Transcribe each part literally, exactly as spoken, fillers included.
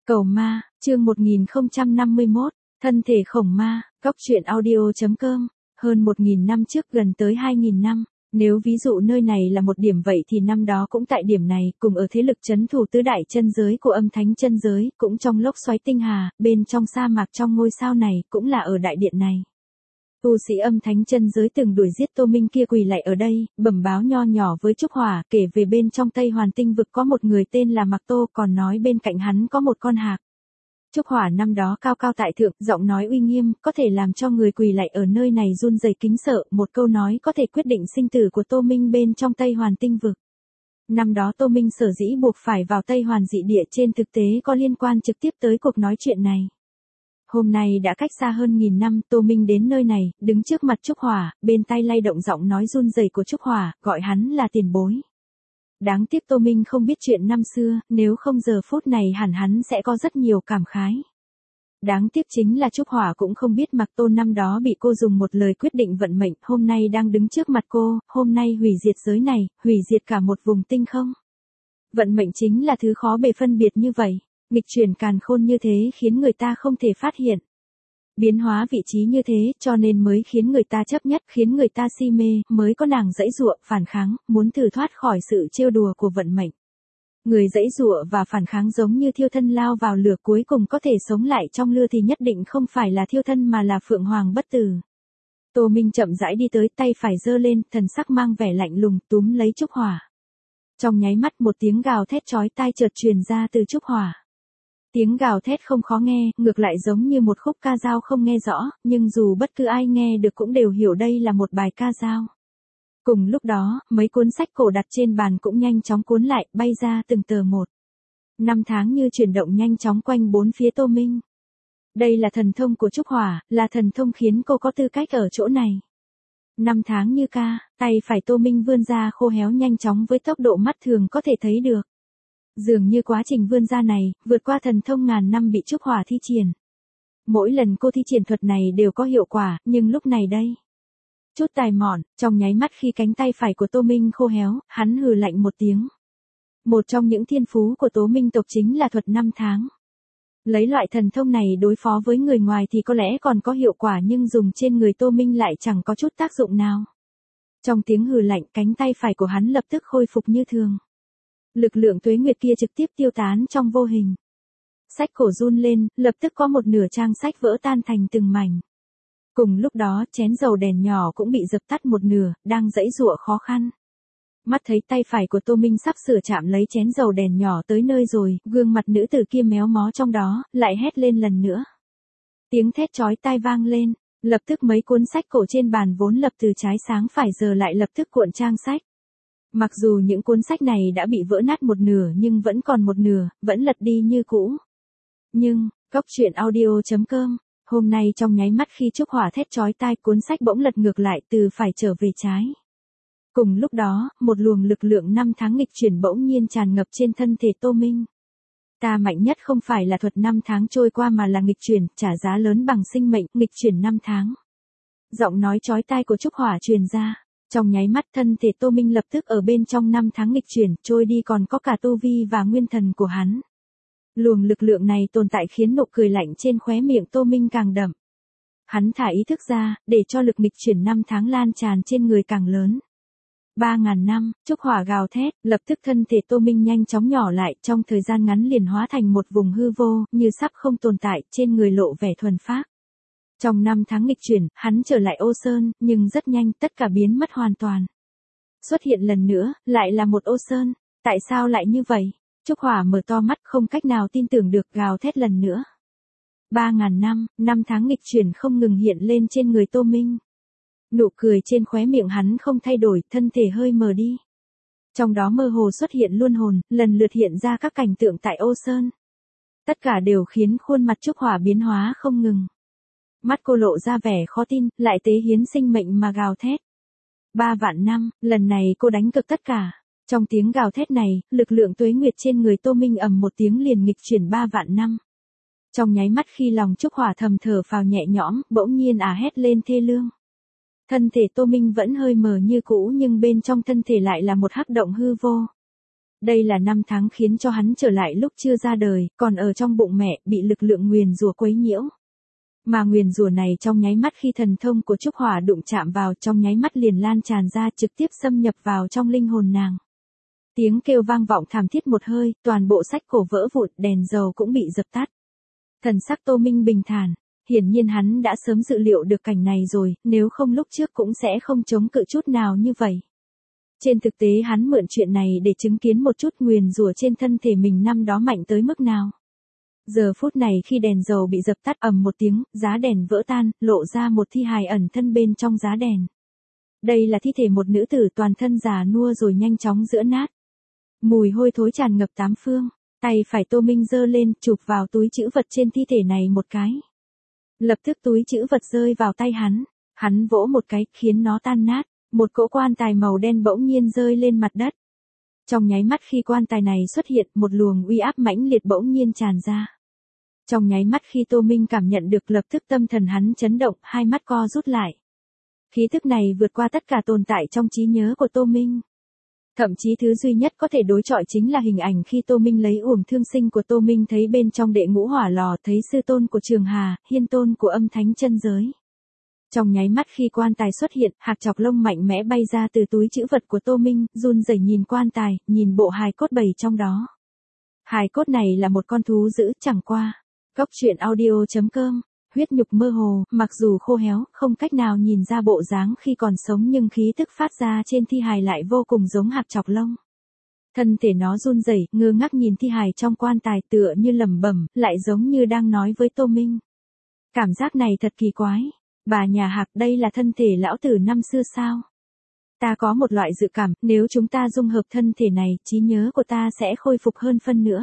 Cầu ma, chương một nghìn không trăm năm mươi mốt, thân thể khổng ma, góc truyện audio.com, hơn một nghìn năm trước gần tới hai nghìn năm, nếu ví dụ nơi này là một điểm vậy thì năm đó cũng tại điểm này, cùng ở thế lực chấn thủ tứ đại chân giới của âm thánh chân giới, cũng trong lốc xoáy tinh hà, bên trong sa mạc trong ngôi sao này, cũng là ở đại điện này. Tu sĩ âm thánh chân giới từng đuổi giết Tô Minh kia quỳ lại ở đây, bẩm báo nho nhỏ với Trúc Hỏa, kể về bên trong Tây Hoàn Tinh vực có một người tên là Mạc Tô, còn nói bên cạnh hắn có một con hạc. Trúc Hỏa năm đó cao cao tại thượng, giọng nói uy nghiêm, có thể làm cho người quỳ lại ở nơi này run rẩy kính sợ, một câu nói có thể quyết định sinh tử của Tô Minh bên trong Tây Hoàn Tinh vực. Năm đó Tô Minh sở dĩ buộc phải vào Tây Hoàn dị địa trên thực tế có liên quan trực tiếp tới cuộc nói chuyện này. Hôm nay đã cách xa hơn nghìn năm, Tô Minh đến nơi này, đứng trước mặt Trúc Hỏa, bên tai lay động giọng nói run rẩy của Trúc Hỏa, gọi hắn là tiền bối. Đáng tiếc Tô Minh không biết chuyện năm xưa, nếu không giờ phút này hẳn hắn sẽ có rất nhiều cảm khái. Đáng tiếc chính là Trúc Hỏa cũng không biết Mạc Tô năm đó bị cô dùng một lời quyết định vận mệnh, hôm nay đang đứng trước mặt cô, hôm nay hủy diệt giới này, hủy diệt cả một vùng tinh không. Vận mệnh chính là thứ khó bề phân biệt như vậy. Nghịch chuyển càn khôn như thế khiến người ta không thể phát hiện. Biến hóa vị trí như thế cho nên mới khiến người ta chấp nhất, khiến người ta si mê, mới có nàng giãy giụa, phản kháng, muốn thử thoát khỏi sự trêu đùa của vận mệnh. Người giãy giụa và phản kháng giống như thiêu thân lao vào lửa cuối cùng có thể sống lại trong lửa thì nhất định không phải là thiêu thân mà là Phượng Hoàng bất tử. Tô Minh chậm rãi đi tới, tay phải giơ lên, thần sắc mang vẻ lạnh lùng, túm lấy Trúc Hỏa. Trong nháy mắt một tiếng gào thét chói tai chợt truyền ra từ Trúc Hỏa. Tiếng gào thét không khó nghe, ngược lại giống như một khúc ca dao không nghe rõ, nhưng dù bất cứ ai nghe được cũng đều hiểu đây là một bài ca dao. Cùng lúc đó, mấy cuốn sách cổ đặt trên bàn cũng nhanh chóng cuốn lại, bay ra từng tờ một. Năm tháng như chuyển động nhanh chóng quanh bốn phía Tô Minh. Đây là thần thông của Trúc Hỏa, là thần thông khiến cô có tư cách ở chỗ này. Năm tháng như ca, tay phải Tô Minh vươn ra khô héo nhanh chóng với tốc độ mắt thường có thể thấy được. Dường như quá trình vươn ra này, vượt qua thần thông ngàn năm bị Trúc Hỏa thi triển. Mỗi lần cô thi triển thuật này đều có hiệu quả, nhưng lúc này đây. Chút tài mọn, trong nháy mắt khi cánh tay phải của Tô Minh khô héo, hắn hừ lạnh một tiếng. Một trong những thiên phú của Tố Minh tộc chính là thuật năm tháng. Lấy loại thần thông này đối phó với người ngoài thì có lẽ còn có hiệu quả nhưng dùng trên người Tô Minh lại chẳng có chút tác dụng nào. Trong tiếng hừ lạnh, cánh tay phải của hắn lập tức khôi phục như thường. Lực lượng tuế nguyệt kia trực tiếp tiêu tán trong vô hình. Sách cổ run lên, lập tức có một nửa trang sách vỡ tan thành từng mảnh. Cùng lúc đó, chén dầu đèn nhỏ cũng bị dập tắt một nửa, đang giãy giụa khó khăn. Mắt thấy tay phải của Tô Minh sắp sửa chạm lấy chén dầu đèn nhỏ tới nơi rồi, gương mặt nữ tử kia méo mó trong đó, lại hét lên lần nữa. Tiếng thét chói tai vang lên, lập tức mấy cuốn sách cổ trên bàn vốn lập từ trái sáng phải giờ lại lập tức cuộn trang sách. Mặc dù những cuốn sách này đã bị vỡ nát một nửa nhưng vẫn còn một nửa, vẫn lật đi như cũ. Nhưng, góc truyện audio.com, hôm nay trong nháy mắt khi Trúc Hỏa thét chói tai cuốn sách bỗng lật ngược lại từ phải trở về trái. Cùng lúc đó, một luồng lực lượng năm tháng nghịch chuyển bỗng nhiên tràn ngập trên thân thể Tô Minh. Ta mạnh nhất không phải là thuật năm tháng trôi qua mà là nghịch chuyển, trả giá lớn bằng sinh mệnh, nghịch chuyển năm tháng. Giọng nói chói tai của Trúc Hỏa truyền ra. Trong nháy mắt thân thể Tô Minh lập tức ở bên trong năm tháng nghịch chuyển, trôi đi còn có cả tu vi và nguyên thần của hắn. Luồng lực lượng này tồn tại khiến nụ cười lạnh trên khóe miệng Tô Minh càng đậm. Hắn thả ý thức ra, để cho lực nghịch chuyển năm tháng lan tràn trên người càng lớn. Ba ngàn năm, Trúc Hỏa gào thét, lập tức thân thể Tô Minh nhanh chóng nhỏ lại, trong thời gian ngắn liền hóa thành một vùng hư vô, như sắp không tồn tại, trên người lộ vẻ thuần phác. Trong năm tháng nghịch chuyển, hắn trở lại Ô Sơn, nhưng rất nhanh tất cả biến mất hoàn toàn. Xuất hiện lần nữa, lại là một Ô Sơn, tại sao lại như vậy? Trúc Hỏa mở to mắt không cách nào tin tưởng được, gào thét lần nữa. Ba ngàn năm, năm tháng nghịch chuyển không ngừng hiện lên trên người Tô Minh. Nụ cười trên khóe miệng hắn không thay đổi, thân thể hơi mờ đi. Trong đó mơ hồ xuất hiện luân hồn, lần lượt hiện ra các cảnh tượng tại Ô Sơn. Tất cả đều khiến khuôn mặt Trúc Hỏa biến hóa không ngừng. Mắt cô lộ ra vẻ khó tin, lại tế hiến sinh mệnh mà gào thét. Ba vạn năm, lần này cô đánh cực tất cả. Trong tiếng gào thét này, lực lượng tuế nguyệt trên người Tô Minh ầm một tiếng liền nghịch chuyển ba vạn năm. Trong nháy mắt khi lòng Trúc Hỏa thầm thở phào nhẹ nhõm, bỗng nhiên à hét lên thê lương. Thân thể Tô Minh vẫn hơi mờ như cũ nhưng bên trong thân thể lại là một hắc động hư vô. Đây là năm tháng khiến cho hắn trở lại lúc chưa ra đời, còn ở trong bụng mẹ, bị lực lượng nguyền rủa quấy nhiễu. Mà nguyền rủa này trong nháy mắt khi thần thông của Trúc Hỏa đụng chạm vào, trong nháy mắt liền lan tràn ra, trực tiếp xâm nhập vào trong linh hồn nàng. Tiếng kêu vang vọng thảm thiết một hơi, toàn bộ sách cổ vỡ vụn, đèn dầu cũng bị dập tắt. Thần sắc Tô Minh bình thản, hiển nhiên hắn đã sớm dự liệu được cảnh này rồi, nếu không lúc trước cũng sẽ không chống cự chút nào như vậy. Trên thực tế hắn mượn chuyện này để chứng kiến một chút nguyền rủa trên thân thể mình năm đó mạnh tới mức nào. Giờ phút này khi đèn dầu bị dập tắt ầm một tiếng, giá đèn vỡ tan, lộ ra một thi hài ẩn thân bên trong giá đèn. Đây là thi thể một nữ tử toàn thân già nua rồi nhanh chóng giữa nát. Mùi hôi thối tràn ngập tám phương, tay phải Tô Minh giơ lên, chụp vào túi trữ vật trên thi thể này một cái. Lập tức túi trữ vật rơi vào tay hắn, hắn vỗ một cái, khiến nó tan nát, một cỗ quan tài màu đen bỗng nhiên rơi lên mặt đất. Trong nháy mắt khi quan tài này xuất hiện, một luồng uy áp mãnh liệt bỗng nhiên tràn ra. Trong nháy mắt khi Tô Minh cảm nhận được, lập tức tâm thần hắn chấn động, hai mắt co rút lại. Khí thức này vượt qua tất cả tồn tại trong trí nhớ của Tô Minh. Thậm chí thứ duy nhất có thể đối chọi chính là hình ảnh khi Tô Minh lấy uổng thương sinh của Tô Minh, thấy bên trong đệ ngũ hỏa lò, thấy sư tôn của Trường Hà, hiên tôn của âm thánh chân giới. Trong nháy mắt khi quan tài xuất hiện, hạc chọc lông mạnh mẽ bay ra từ túi trữ vật của Tô Minh, run rẩy nhìn quan tài, nhìn bộ hài cốt bầy trong đó. Hài cốt này là một con thú dữ, chẳng qua. Góc truyện audio chấm com, huyết nhục mơ hồ, mặc dù khô héo, không cách nào nhìn ra bộ dáng khi còn sống nhưng khí tức phát ra trên thi hài lại vô cùng giống hạc chọc lông. Thân thể nó run rẩy, ngơ ngác nhìn thi hài trong quan tài, tựa như lẩm bẩm, lại giống như đang nói với Tô Minh. Cảm giác này thật kỳ quái. Bà nhà Hạc, đây là thân thể lão tử năm xưa sao? Ta có một loại dự cảm, nếu chúng ta dung hợp thân thể này, trí nhớ của ta sẽ khôi phục hơn phân nữa.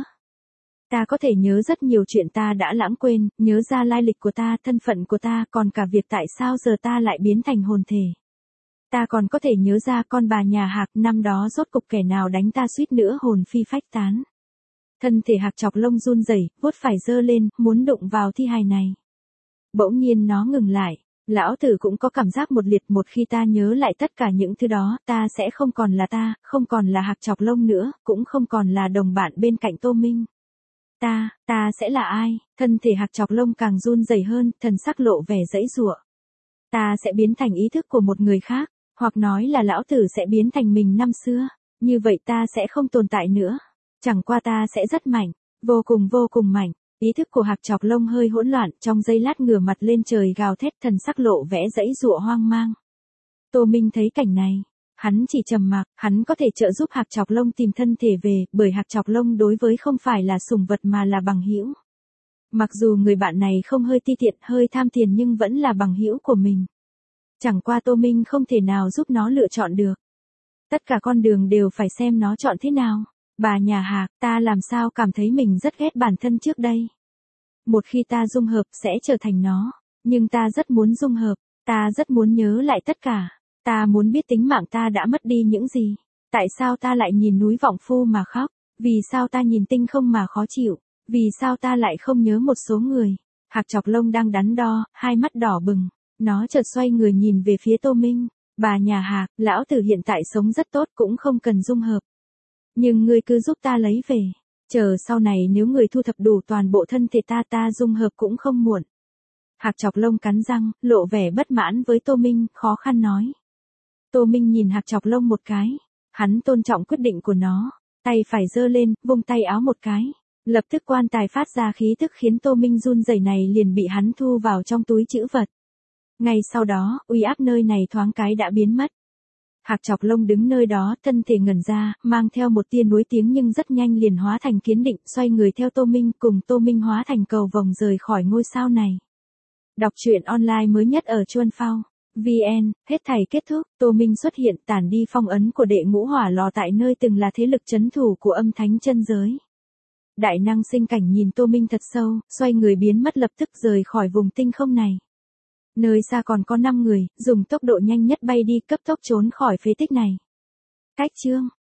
Ta có thể nhớ rất nhiều chuyện ta đã lãng quên, nhớ ra lai lịch của ta, thân phận của ta, còn cả việc tại sao giờ ta lại biến thành hồn thể. Ta còn có thể nhớ ra con bà nhà Hạc, năm đó rốt cục kẻ nào đánh ta suýt nữa hồn phi phách tán. Thân thể Hạc chọc lông run rẩy, vuốt phải giơ lên, muốn đụng vào thi hài này. Bỗng nhiên nó ngừng lại. Lão tử cũng có cảm giác một liệt, một khi ta nhớ lại tất cả những thứ đó, ta sẽ không còn là ta, không còn là hạc chọc lông nữa, cũng không còn là đồng bạn bên cạnh Tô Minh. Ta, ta sẽ là ai? Thân thể hạc chọc lông càng run rẩy hơn, thần sắc lộ vẻ giãy giụa. Ta sẽ biến thành ý thức của một người khác, hoặc nói là lão tử sẽ biến thành mình năm xưa, như vậy ta sẽ không tồn tại nữa. Chẳng qua ta sẽ rất mạnh, vô cùng vô cùng mạnh. Ý thức của hạc chọc lông hơi hỗn loạn, trong giây lát ngửa mặt lên trời gào thét, thần sắc lộ vẻ giãy giụa hoang mang. Tô Minh thấy cảnh này, hắn chỉ trầm mặc, hắn có thể trợ giúp hạc chọc lông tìm thân thể về, bởi hạc chọc lông đối với không phải là sủng vật mà là bằng hữu. Mặc dù người bạn này không hơi ti tiện, hơi tham tiền nhưng vẫn là bằng hữu của mình. Chẳng qua Tô Minh không thể nào giúp nó lựa chọn được. Tất cả con đường đều phải xem nó chọn thế nào. Bà nhà Hạc, ta làm sao cảm thấy mình rất ghét bản thân trước đây. Một khi ta dung hợp sẽ trở thành nó, nhưng ta rất muốn dung hợp, ta rất muốn nhớ lại tất cả, ta muốn biết tính mạng ta đã mất đi những gì. Tại sao ta lại nhìn núi Vọng Phu mà khóc, vì sao ta nhìn tinh không mà khó chịu, vì sao ta lại không nhớ một số người. Hạc chọc lông đang đắn đo, hai mắt đỏ bừng, nó chợt xoay người nhìn về phía Tô Minh. Bà nhà Hạc, lão tử hiện tại sống rất tốt cũng không cần dung hợp. Nhưng ngươi cứ giúp ta lấy về, chờ sau này nếu người thu thập đủ toàn bộ thân thể ta ta dung hợp cũng không muộn. Hạc chọc lông cắn răng, lộ vẻ bất mãn với Tô Minh, khó khăn nói. Tô Minh nhìn hạc chọc lông một cái, hắn tôn trọng quyết định của nó, tay phải giơ lên, vung tay áo một cái. Lập tức quan tài phát ra khí tức khiến Tô Minh run rẩy này liền bị hắn thu vào trong túi trữ vật. Ngay sau đó, uy áp nơi này thoáng cái đã biến mất. Hạc chọc lông đứng nơi đó, thân thể ngẩn ra, mang theo một tia nuối tiếng nhưng rất nhanh liền hóa thành kiên định, xoay người theo Tô Minh, cùng Tô Minh hóa thành cầu vồng rời khỏi ngôi sao này. Đọc truyện online mới nhất ở Chuan Phao. vê en, hết thảy kết thúc, Tô Minh xuất hiện, tản đi phong ấn của đệ ngũ hỏa lò tại nơi từng là thế lực trấn thủ của âm thánh chân giới. Đại năng sinh cảnh nhìn Tô Minh thật sâu, xoay người biến mất lập tức rời khỏi vùng tinh không này. Nơi xa còn có năm người, dùng tốc độ nhanh nhất bay đi, cấp tốc trốn khỏi phế tích này. Cách chương